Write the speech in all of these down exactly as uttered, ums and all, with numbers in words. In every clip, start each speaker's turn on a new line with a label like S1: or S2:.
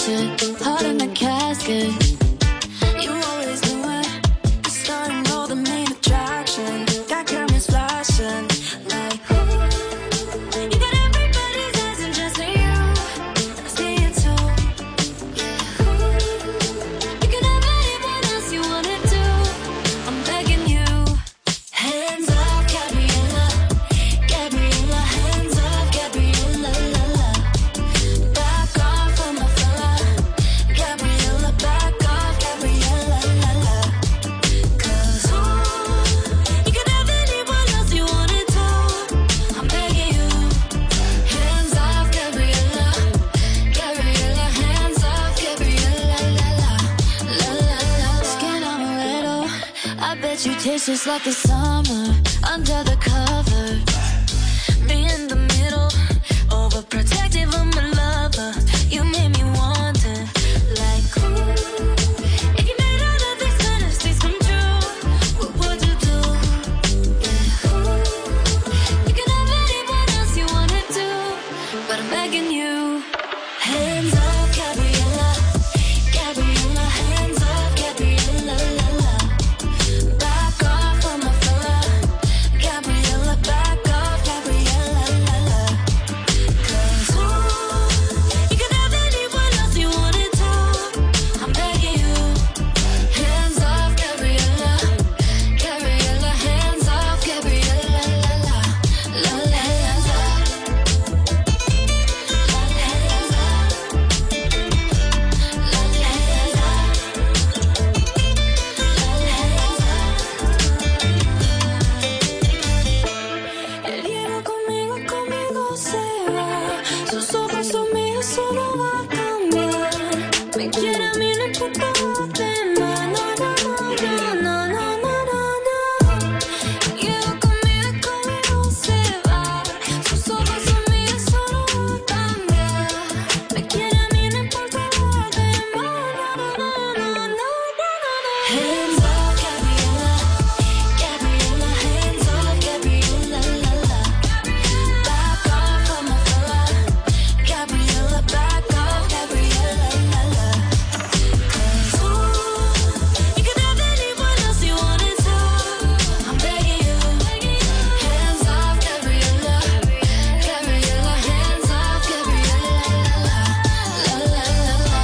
S1: ratchet, heart in a casket. You always knew it. You're starting all the main attraction. Got cameras flashing like ooh. You got everybody's eyes and just you. I see it too. Yeah, ooh. You can have anyone else you wanna do. I'm begging you. Hands up, Gabriella. Gabriella, hands up, Gabriella, la la. Back off from my fella. Gabriella, back off, Gabriella, la la. Cause ooh, you can have anyone else you wanna do. I'm begging you. Hands off, Gabriella. Gabriella, hands off, Gabriella, la la. La la la. Skin amaretto. I bet you taste just like the summer under the covers. Me in the middle, overprotective of my lover. You made me wonder, like, ooh, if you made all of these fantasies come true, what would you do? Yeah, ooh, you can have anyone else you wanna do, but I'm begging you. Hands up, Gabriella. Gabriella, hands up, Gabriella, la la. Back off from my fella. Gabriella, back off, Gabriella, la la. Cause ooh, you can have anyone else you wanna do. I'm begging you. Hands off, Gabriella. Gabriella, hands off, Gabriella, la la. La la, hands up. La la, hands up. La la, hands up. La la, hands up. El hielo conmigo, conmigo se va. Sus ojos son míos, solo va a cambiar. Me quiere a mí, no importa lo demás. No, no, no, no, no, no, no, no. El hielo conmigo, conmigo se va. Sus ojos son míos, solo va a cambiar. Me quiere a mí, no importa lo demás. No, no, no, no, no, no, no. Hands up, Gabriella. Gabriella, hands up, Gabriella, la la. Back off from my fella. Gabriella, back off, Gabriella, la la. Cause ooh, you can have anyone else you wanna do. I'm begging you. Hands off, Gabriella. Gabriella, hands off, Gabriella, la la. La la la la.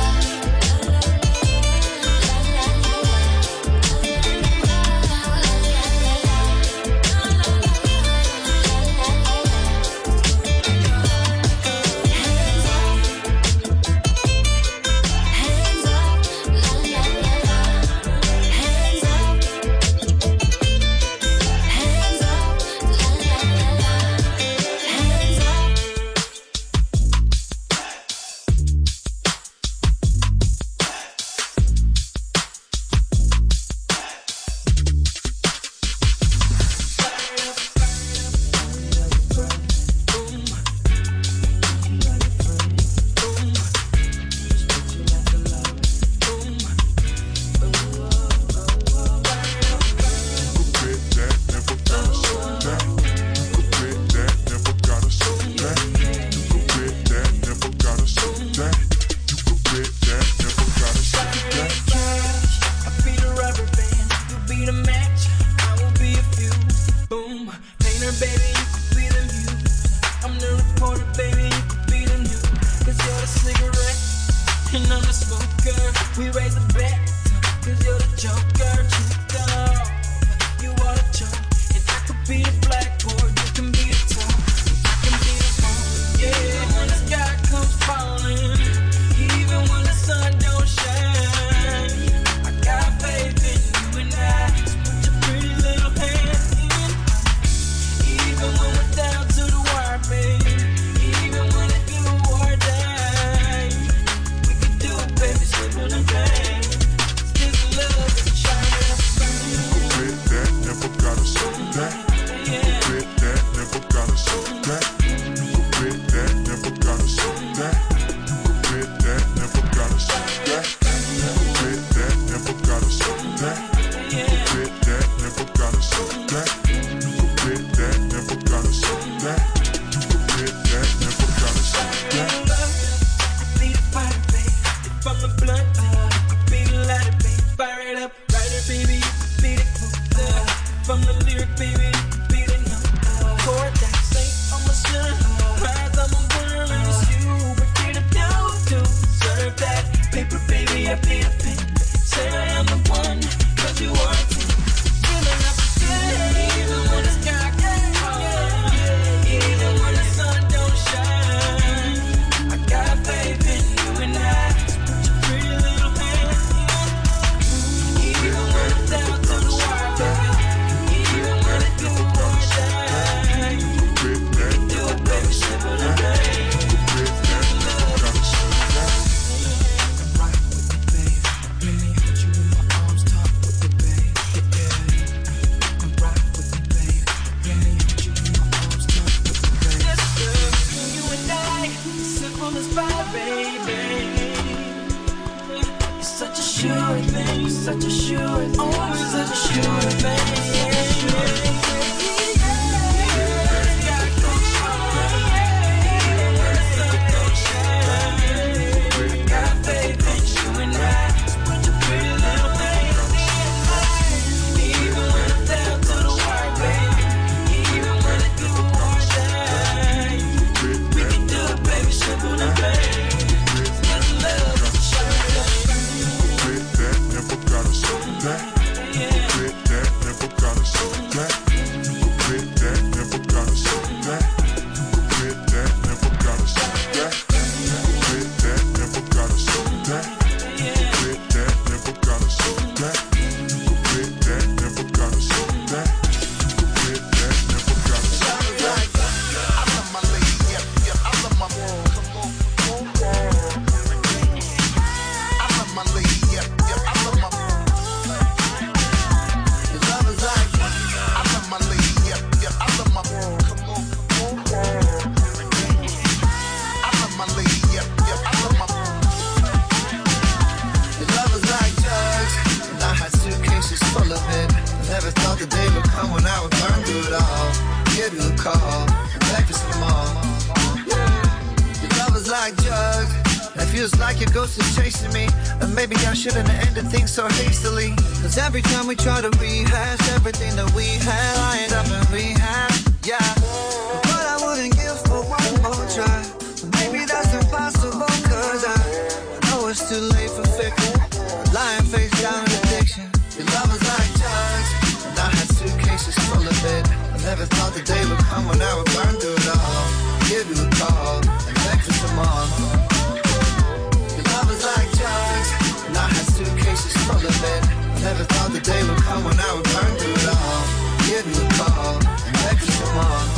S1: Baby, slip on the thing. This love is a
S2: sure, always let me sure, baby.
S3: Every time we try to rehash everything that we had, I end up in rehab, yeah. But I wouldn't give for one more try. Maybe that's impossible, cause I know it's too late for fickle. Lying face down in addiction. Your love is like drugs, and I had suitcases full of it. I never thought the day would come when I would burn through it all. Give you a call, and beg for some more. Your love is like drugs, and I had suitcases full of it. Never thought the day would come when I would burn through it all. Give you a call and beg for some more.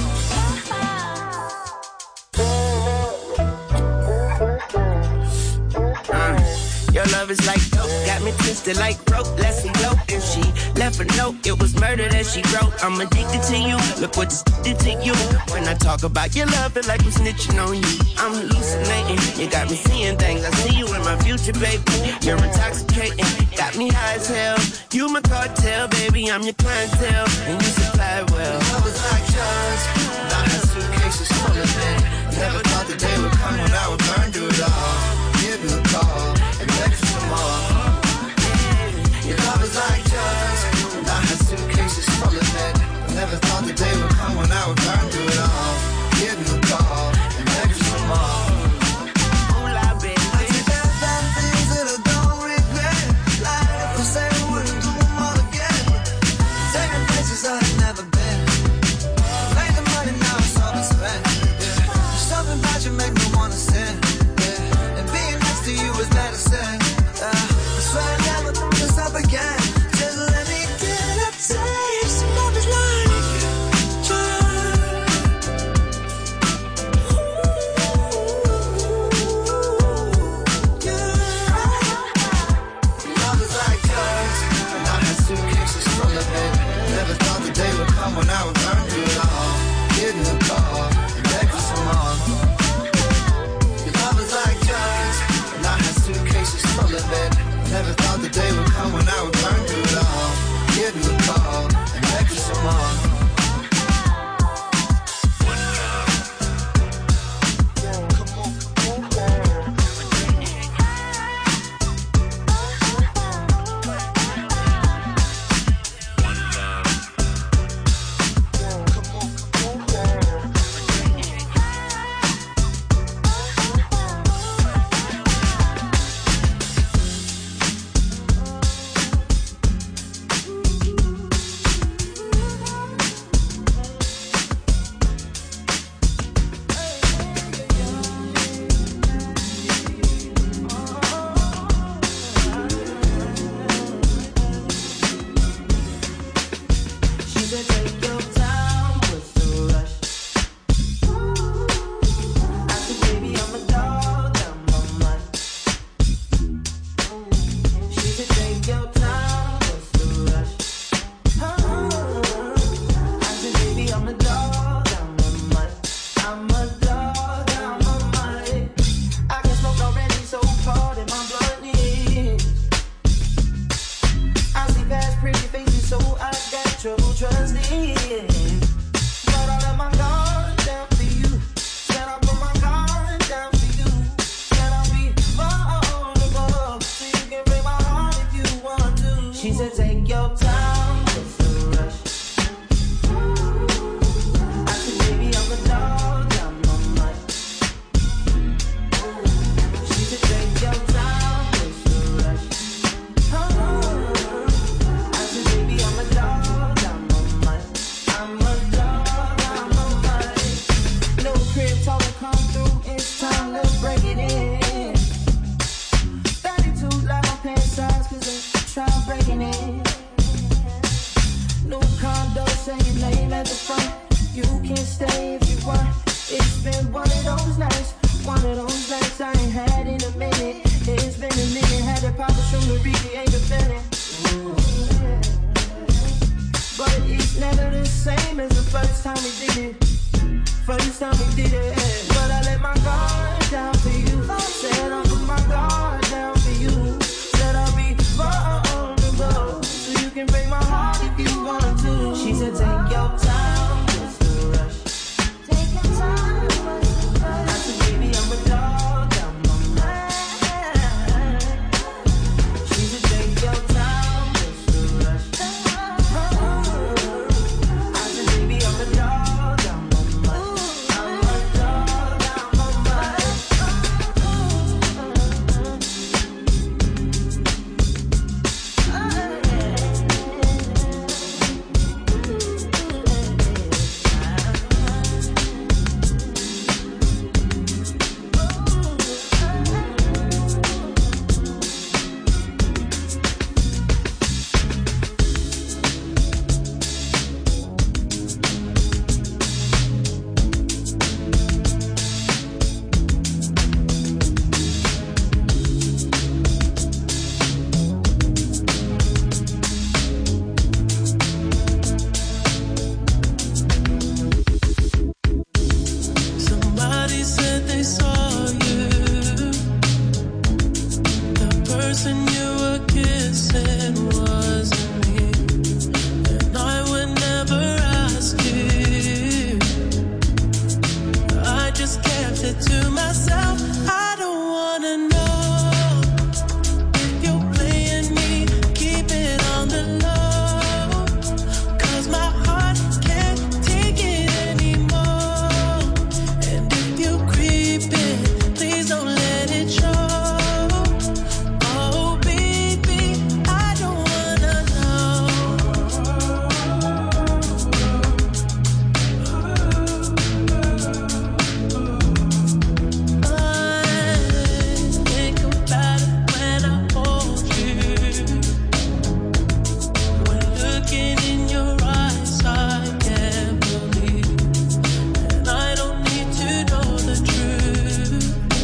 S2: Uh, your love is like dope, got me twisted like rope. Let's elope. If she left a note, it was murder that she wrote. I'm addicted to you, look what this did to you. When I talk about your love, feel like I'm snitching on you. I'm hallucinating, you got me seeing things. I see you in my future, baby. You're intoxicating, got me high as hell. You my cartel, baby, I'm your clientele, and you supply well.
S3: Love is like drugs, and I had suitcases full of it. Never thought the day would come when I would burn through it all. Give you a call and beg for some more. Your love is like drugs, and I had suitcases full of it. Never thought the day would come when I would burn through it all. Give you a call and beg for some more.
S1: Love is like drugs.
S2: take your time, just a rush. I said, baby, I'm a dog, I'm a mutt. She said, take your time, just a rush. I said, baby, I'm a dog, I'm a mutt. I'm a dog, I'm a mutt. Little crib told her come through, it's time to break it in. thirty-two like my pants size, cause they try breaking in. New condo, say your name at the front. You can stay if you want. It's been one of those nights, one of those nights I ain't had in a minute. It's been a minute, had to pop a show to recreate the feeling. But it's never the same as the first time we did it. First time we did it. But I let my guard down for you. Said I'll put my guard down for you. Said I'll be vulnerable, so you can break my heart if you want to. She said take your time, just a rush. Take your time, just a rush. I said baby I'm a dog, I'm a man. She said take your time, just a rush. I said baby I'm a dog, I'm a man. I'm a dog, I'm a man.
S4: Somebody said they saw you. The person you were kissing wasn't me. And I would never ask you. I just kept it to myself. I don't wanna know if you're playing me. Keep it on the low, 'cause my heart can't take it anymore. And if you creep in, please don't let it show. Oh baby, I don't wanna know. I think about it when I hold you. When looking in your eyes, I can't believe. And I don't need to know the truth.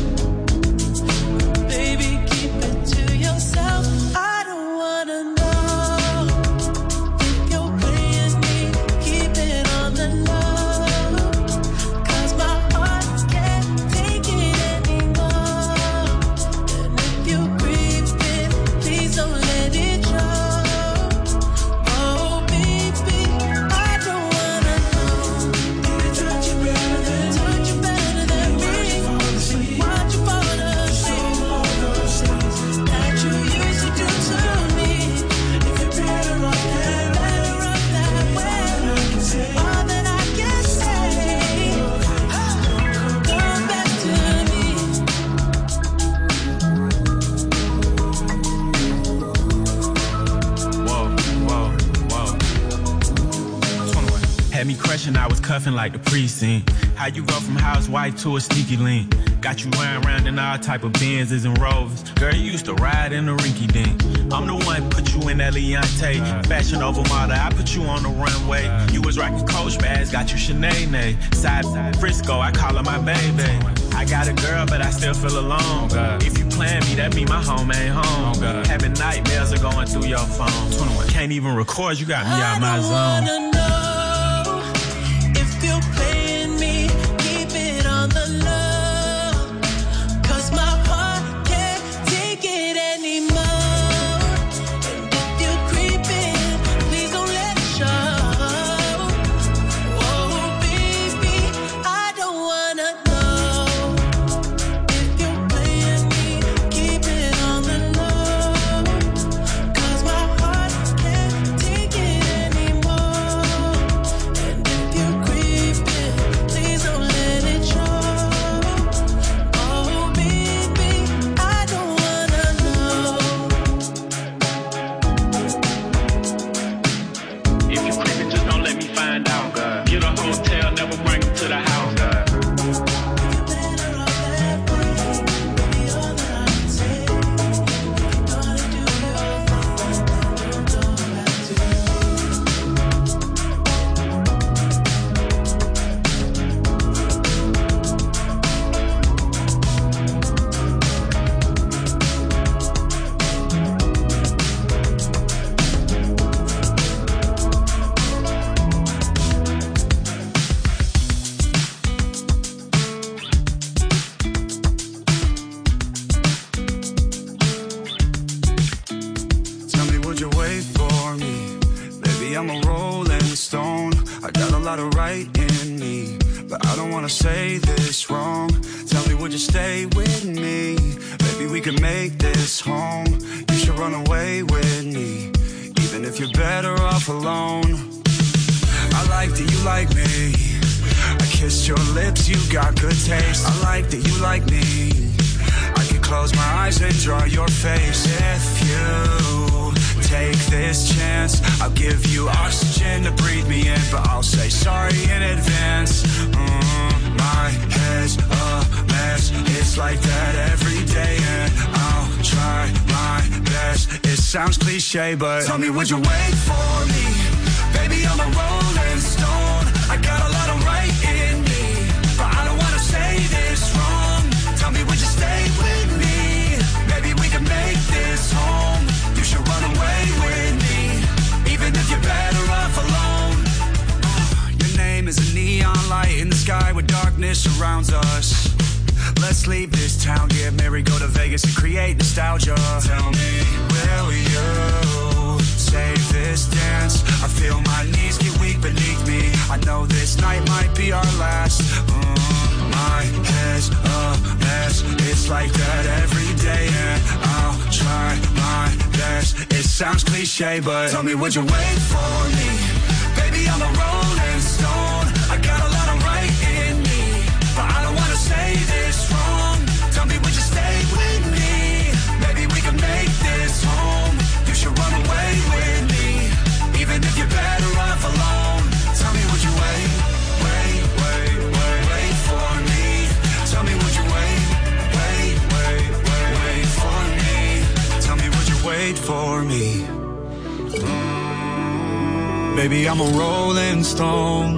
S4: Baby, keep it to yourself. I don't wanna know if you're playing me. Keep it on the low, 'cause my heart can't take it anymore. And if you creep in, please don't let it show. Oh baby, I don't wanna know. Touch you better than touch you better than me. Watch you fall asleep. That you used to do to me. If you're better off that way, better off that way. All that I can say, come back to me.
S5: Whoa, whoa, whoa. twenty-one. Had me crushing, I was cuffing like the precinct. How you go from housewife to a sneaky link? Got you running around in all type of Benzes and Rovers. Girl, you used to ride in the rinky dink. I'm the one put you in that Leontay. Fashion over model, I put you on the runway. You was rocking Coach bags, got you Sinead. Side Frisco, I call her my baby. I got a girl, but I still feel alone. If you plan me, that mean my home ain't home. Having nightmares are going through your phone. Can't even record, you got me out my
S4: I
S5: zone.
S4: don't wanna know if you're playing me. Keep it on the low, 'cause my heart can't take it anymore. And if you creep in, please don't let it show. Oh baby, I don't wanna know if you're playing me. Keep it on the low, 'cause my heart can't
S3: Baby, I'm a rolling stone. I got a lot of right in me, but I don't wanna say this wrong. Tell me, would you stay with me? Maybe we could make this home. You should run away with me, even if you're better off alone. I like that you like me. I kissed your lips, you got good taste. I like that you like me. I could close my eyes and draw your face. If you take this chance, I'll give you oxygen to breathe me in, but I'll say sorry in advance. Mm, my head's a mess. It's like that every day, and I'll try my best. It sounds cliche, but tell me, would you wait for me? Baby, I'm a rolling stone. I got a lot of right in me, but I don't wanna say this wrong. Tell me, would you stay with me? Maybe we can make this home. You should run away with me, even if you're better off alone. Your name is a neon light in the sky where darkness surrounds us. Let's leave this town, get married, go to Vegas and create nostalgia. Tell me, will you save this dance? I feel my knees get weak beneath me. I know this night might be our last. Mm, my head's a mess. It's like that every day, and I'll try my best. It sounds cliche, but tell me, would you wait for me? Baby, I'm a rolling stone. I got a lot of right in me, but I don't wanna say this wrong. Tell me, would you stay with me? Maybe we can make this home. You should run away with me, even if you're better off alone. Tell me, would you wait, wait, wait, wait, wait for me? Tell me, would you wait, wait, wait, wait, wait for me? Tell me, would you wait for me? Mm, baby, I'm a rolling stone.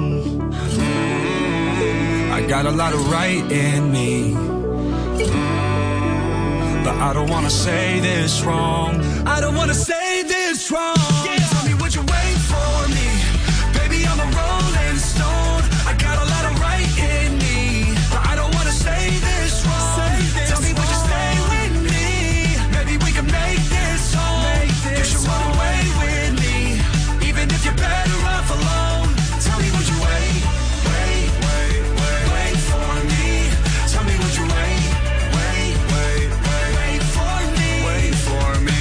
S3: Mm, I got a lot of right in me, mm, but I don't wanna say this wrong. I don't wanna say this wrong. Yeah. Tell me, would you wait for me? Baby, I'm a rolling stone. I got a lot of right in me, but I don't wanna say this wrong. Say this Tell me, would you stay with me? Maybe we can make this home. Make this you should run away with me, even if you're better off alone. Tell me, would you wait, wait, wait, wait, wait for me? Tell me, would you wait, wait, wait, wait, wait for me? Wait for me.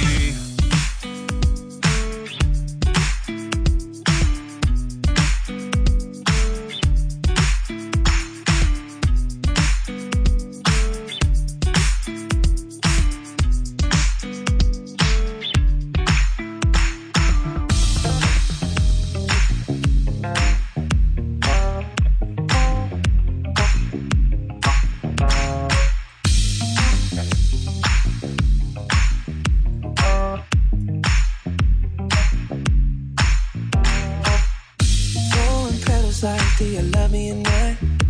S4: Throwing petals like, do you love me or not?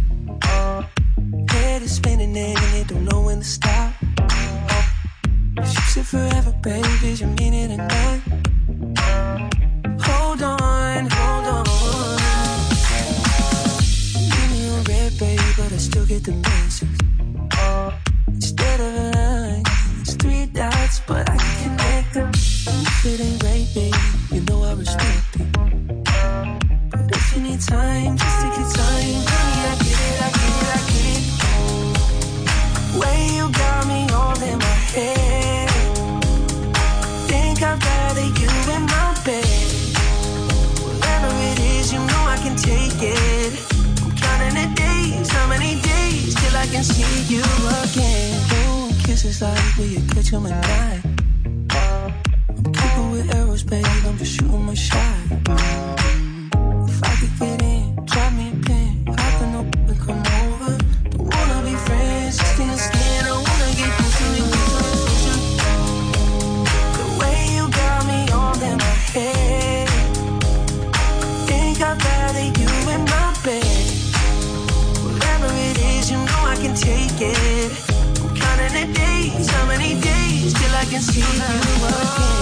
S4: Head is spinning and it don't know when to stop. You said forever, baby, you mean it or not? Hold on, hold on. Give me a red, baby, but I still get the message. Instead of a line, it's three dots, but I can connect them. If it ain't right, baby, you know I respect it. But if you need time, just take your time. Honey, I get it, I get it, I get it. Way you got me all in my head. Think I'd rather you in my bed. Whatever it is, you know I can take it. I'm counting the days, how many days till I can see you again. Ooh, kisses like will you catch 'em at night? I'm keeping with arrows, babe, I'm just shooting my shot. If I could get in, drop me a pin, hop in up and come over. Don't wanna be friends, just in the skin, I wanna get closer to you. The way you got me all in my head. Think I'd rather you in my bed. Whatever it is, you know I can take it. I'm counting the days, how many days till I can see you again.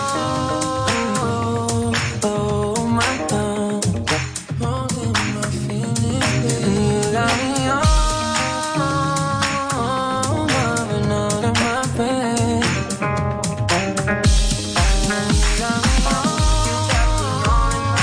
S4: Oh, oh, my God. Holding my feelings, and you got me all loving out of my bed. You got me all, you got me all in my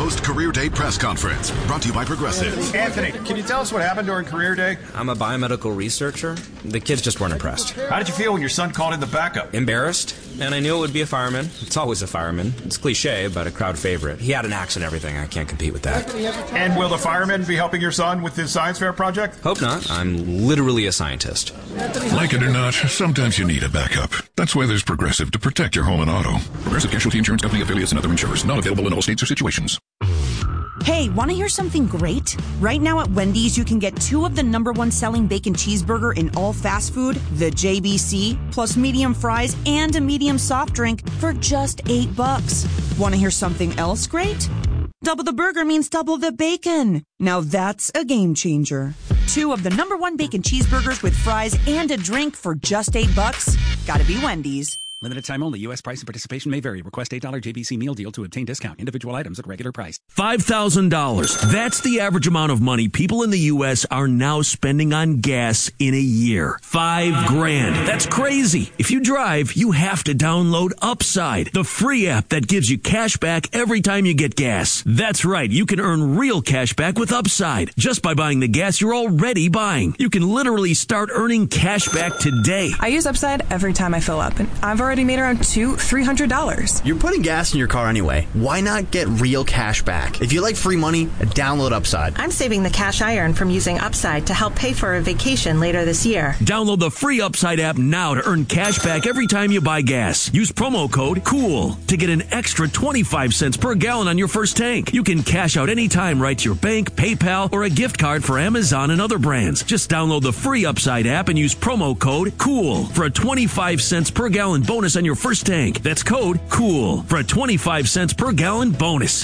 S6: Post-Career Day press conference brought to you by Progressive.
S7: Anthony, can you tell us what happened during Career Day?
S8: I'm a biomedical researcher. The kids just weren't impressed.
S7: How did you feel when your son called in the backup?
S8: Embarrassed, and I knew it would be a fireman. It's always a fireman. It's cliche, but a crowd favorite. He had an axe and everything. I can't compete with that.
S7: And will the fireman be helping your son with his science fair project?
S8: Hope not. I'm literally a scientist.
S6: Like it or not, sometimes you need a backup. That's why there's Progressive to protect your home and auto. Progressive Casualty Insurance Company affiliates and other insurers. Not available in all states or situations.
S9: Hey, want to hear something great? Right now at Wendy's, you can get two of the number one selling bacon cheeseburger in all fast food, the J B C, plus medium fries and a medium soft drink for just eight bucks. Want to hear something else great? Double the burger means double the bacon. Now that's a game changer. Two of the number one bacon cheeseburgers with fries and a drink for just eight bucks. Gotta be Wendy's.
S10: Limited time only. U S price and participation may vary. Request eight dollars J B C meal deal to obtain discount. Individual items at regular price.
S11: five thousand dollars. That's the average amount of money people in the U S are now spending on gas in a year. Five grand. That's crazy. If you drive, you have to download Upside, the free app that gives you cash back every time you get gas. That's right. You can earn real cash back with Upside just by buying the gas you're already buying. You can literally start earning cash back today.
S12: I use Upside every time I fill up, and I've already already made around two, three hundred dollars.
S13: You're putting gas in your car anyway. Why not get real cash back? If you like free money, download Upside.
S14: I'm saving the cash I earn from using Upside to help pay for a vacation later this year.
S11: Download the free Upside app now to earn cash back every time you buy gas. Use promo code COOL to get an extra twenty-five cents per gallon on your first tank. You can cash out anytime right to your bank, PayPal, or a gift card for Amazon and other brands. Just download the free Upside app and use promo code COOL for a twenty-five cents per gallon bonus on your first tank. That's code COOL for a twenty-five cents per gallon bonus.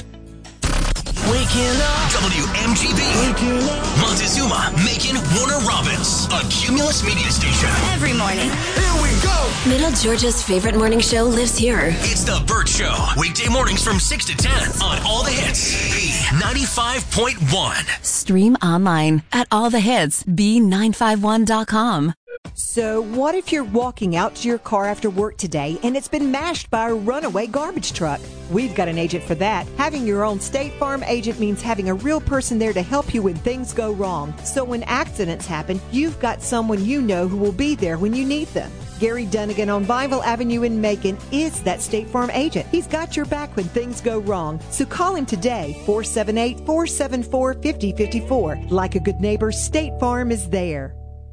S15: Waking up. W M G B. Waking up. Montezuma, Macon, Warner Robins. A Cumulus media station.
S1: Every morning.
S15: Here we go.
S1: Middle Georgia's favorite morning show lives here.
S15: It's The Burt Show. Weekday mornings from six to ten on All the Hits. B ninety-five point one.
S16: Stream online at all the hits b nine five one dot com.
S17: So what if you're walking out to your car after work today and it's been mashed by a runaway garbage truck? We've got an agent for that. Having your own State Farm agent means having a real person there to help you when things go wrong. So when accidents happen, you've got someone you know who will be there when you need them. Gary Dunnigan on Bible Avenue in Macon is that State Farm agent. He's got your back when things go wrong. So call him today, four seven eight, four seven four, five zero five four. Like a good neighbor, State Farm is there.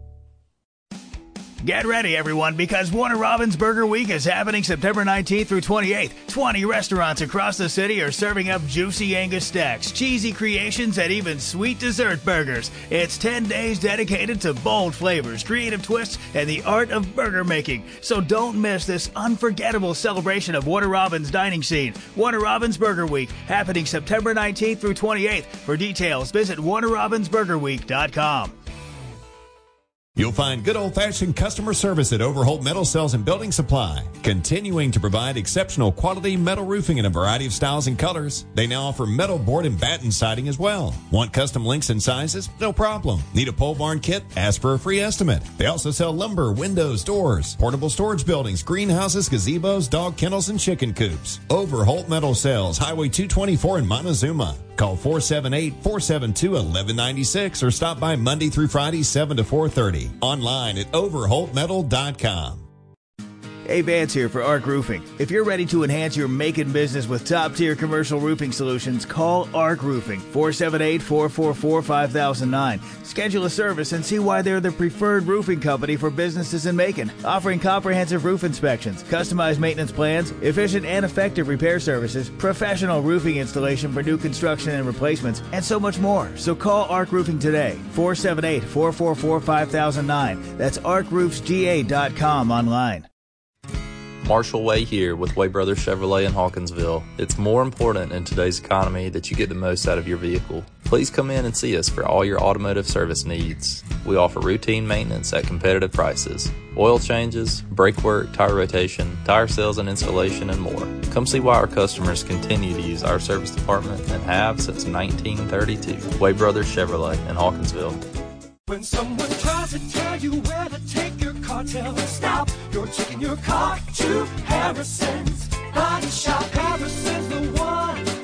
S18: Get ready, everyone, because Warner Robins Burger Week is happening September nineteenth through twenty-eighth. twenty restaurants across the city are serving up juicy Angus stacks, cheesy creations, and even sweet dessert burgers. It's ten days dedicated to bold flavors, creative twists, and the art of burger making. So don't miss this unforgettable celebration of Warner Robins' dining scene. Warner Robins Burger Week, happening September nineteenth through twenty-eighth. For details, visit warner robins burger week dot com.
S19: You'll find good old-fashioned customer service at Overholt Metal Sales and Building Supply, continuing to provide exceptional quality metal roofing in a variety of styles and colors. They now offer metal board and batten siding as well. Want custom links and sizes? No problem. Need a pole barn kit? Ask for a free estimate. They also sell lumber, windows, doors, portable storage buildings, greenhouses, gazebos, dog kennels, and chicken coops. Overholt Metal Sales, Highway two twenty-four in Montezuma. Call four seven eight, four seven two, one one nine six or stop by Monday through Friday, seven to four thirty. Online at overholt metal dot com.
S18: Hey, Vance here for Arc Roofing. If you're ready to enhance your making business with top-tier commercial roofing solutions, call Arc Roofing, four seven eight, four four four, five thousand nine. Schedule a service and see why they're the preferred roofing company for businesses in Macon, offering comprehensive roof inspections, customized maintenance plans, efficient and effective repair services, professional roofing installation for new construction and replacements, and so much more. So call Arc Roofing today, four seven eight, four four four, five thousand nine. That's arc roofs g a dot com online.
S20: Marshall Way here with Way Brothers Chevrolet in Hawkinsville. It's more important in today's economy that you get the most out of your vehicle. Please come in and see us for all your automotive service needs. We offer routine maintenance at competitive prices, oil changes, brake work, tire rotation, tire sales and installation, and more. Come see why our customers continue to use our service department and have since nineteen thirty-two. Way Brothers Chevrolet in Hawkinsville.
S4: When someone tries to tell you where to take your car, tell them stop. You're taking your car to Harrison's Body Shop. Harrison's the one. Your car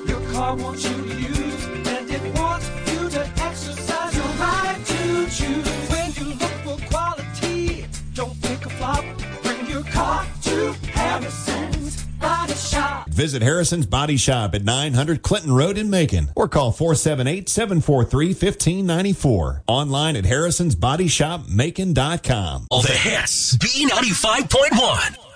S4: car wants you to use, and it wants you to exercise your right to choose. When you look for quality, don't think a flop. Bring your car to Harrison's Body Shop.
S19: Visit Harrison's Body Shop at nine hundred Clinton Road in Macon or call four seven eight, seven four three, one five nine four. Online at harrisons body shop macon dot com.
S15: All the hits. B ninety-five point one.